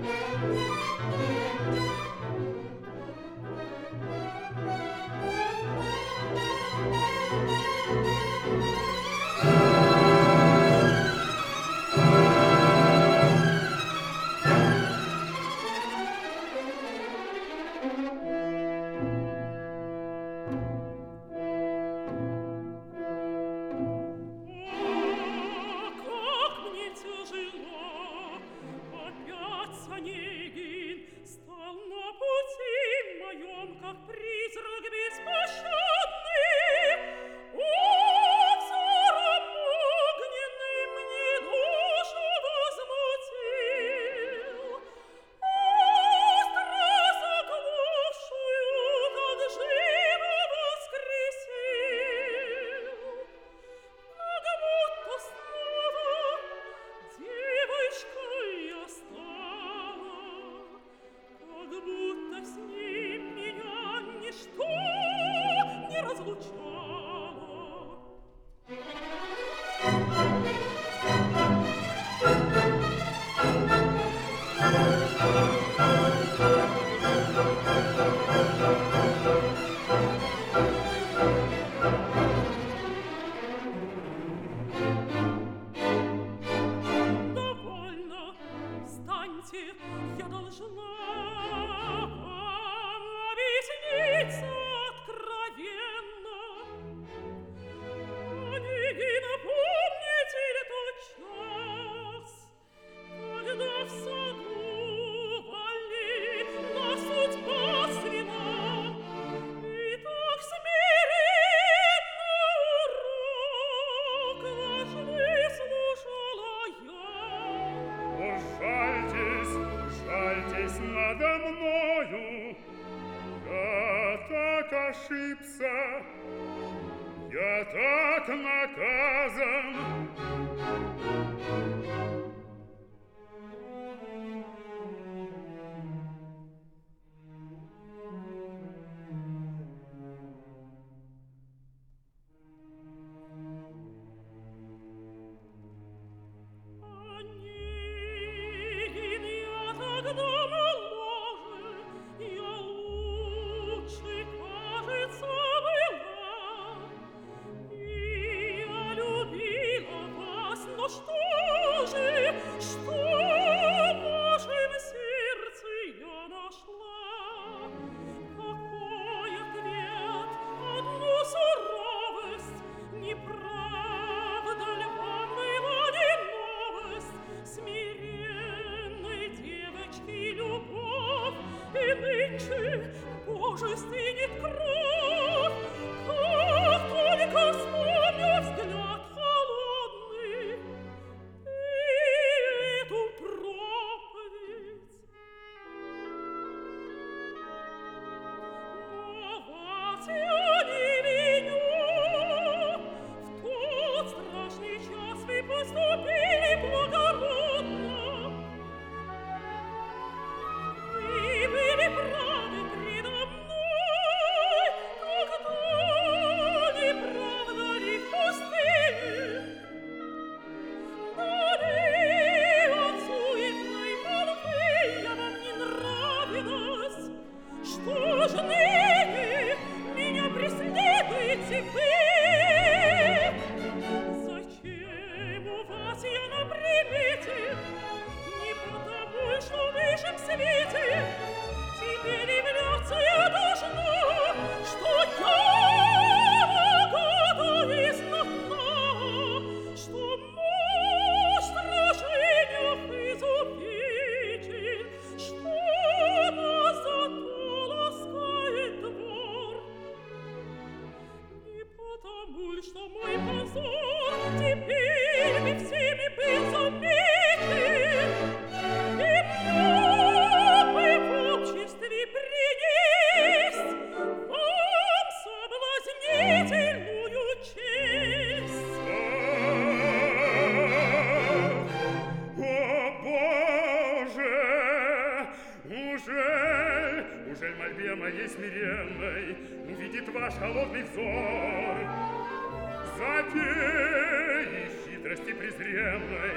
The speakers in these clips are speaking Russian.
Затеи хитрости презренной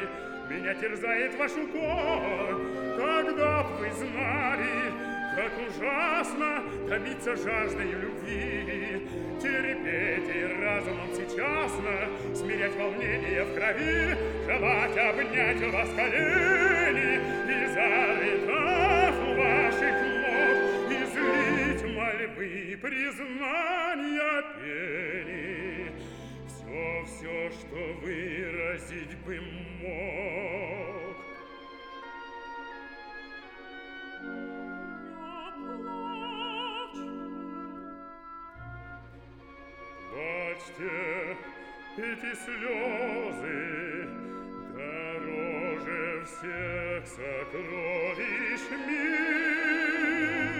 Меня терзает ваш укор. Когда б вы знали, как ужасно томиться жаждой любви, терпеть и разумом сейчасно смирять волнение в крови, желать обнять у вас колени и зарыдав у ваших ног, излить мольбы, признания, пени. Все, что выразить бы мог. Плачьте, эти слезы дороже всех сокровищ мира.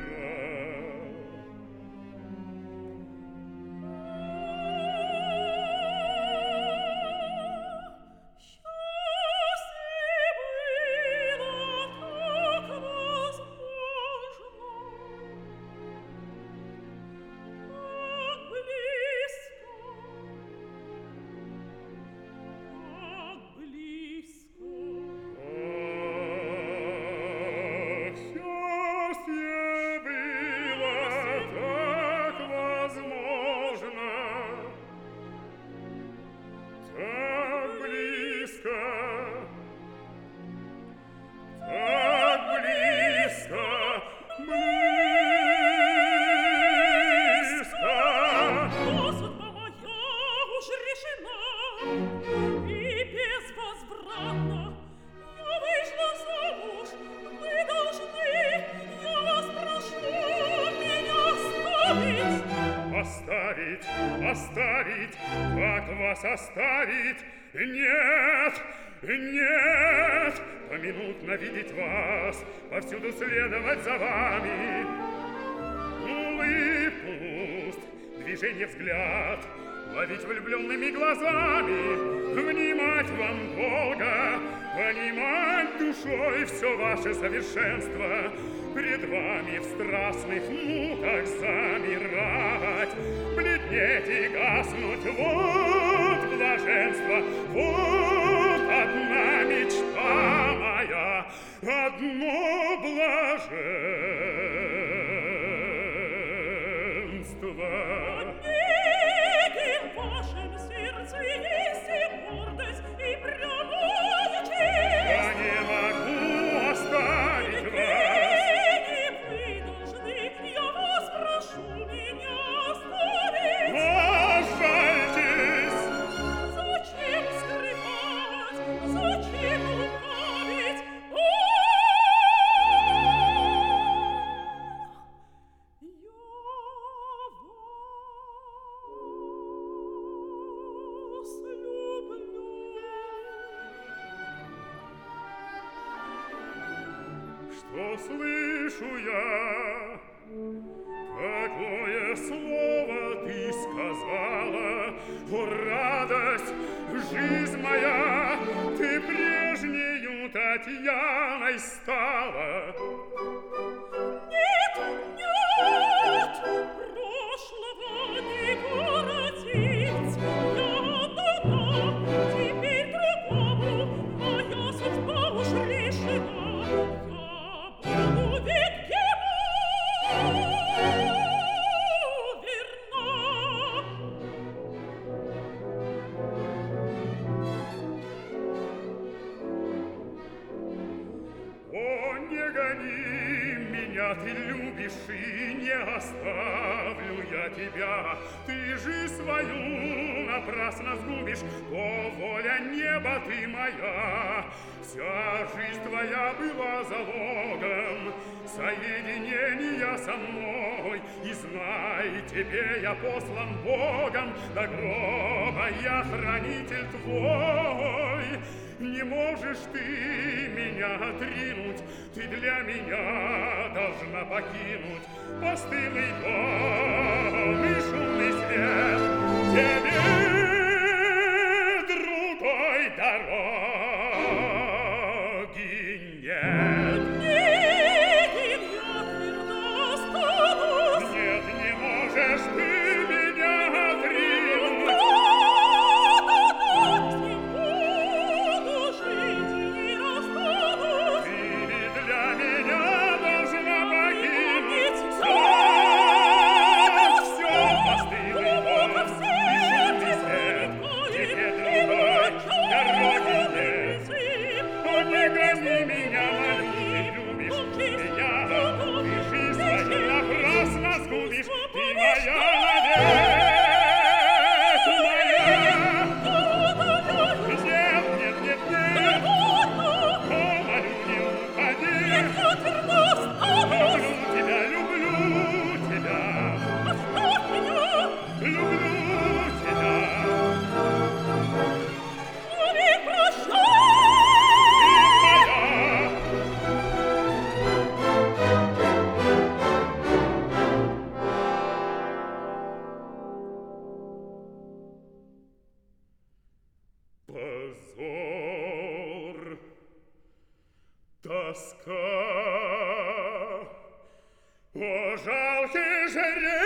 Оставить? Как вас оставить? Нет, нет! Поминутно видеть вас, повсюду следовать за вами. Улыбку уст, движение взгляд, ловить влюбленными глазами, внимать вам долго, понимать душой все ваше совершенство, пред вами в страстных муках замирать, бледнеть и гаснуть, вот блаженство, вот одна мечта моя, одно блаженство. Одни в вашем сердце есть гордость и прямая честь. Я не могу оставить вас. Что слышу я? Какое слово ты сказала? О, радость, жизнь моя, ты прежнею Татьяной стала. Нет, нет, прошлого не воротить. Я дана, теперь другому, моя судьба уж решена. Ты любишь и не оставлю я тебя. Ты жизнь свою напрасно сгубишь, то воля неба ты моя. Вся жизнь твоя была залогом соединения со мной. И знай, тебе я послан Богом, до гроба я хранитель твой. Не можешь ты меня отринуть, ты для меня должна покинуть постылый дом и шумный свет. Тебе другой дороги нет. Нет, я твердо останусь. Нет, не можешь ты меня отринуть. Не буду жить. тоска. О, жалкий жеребец,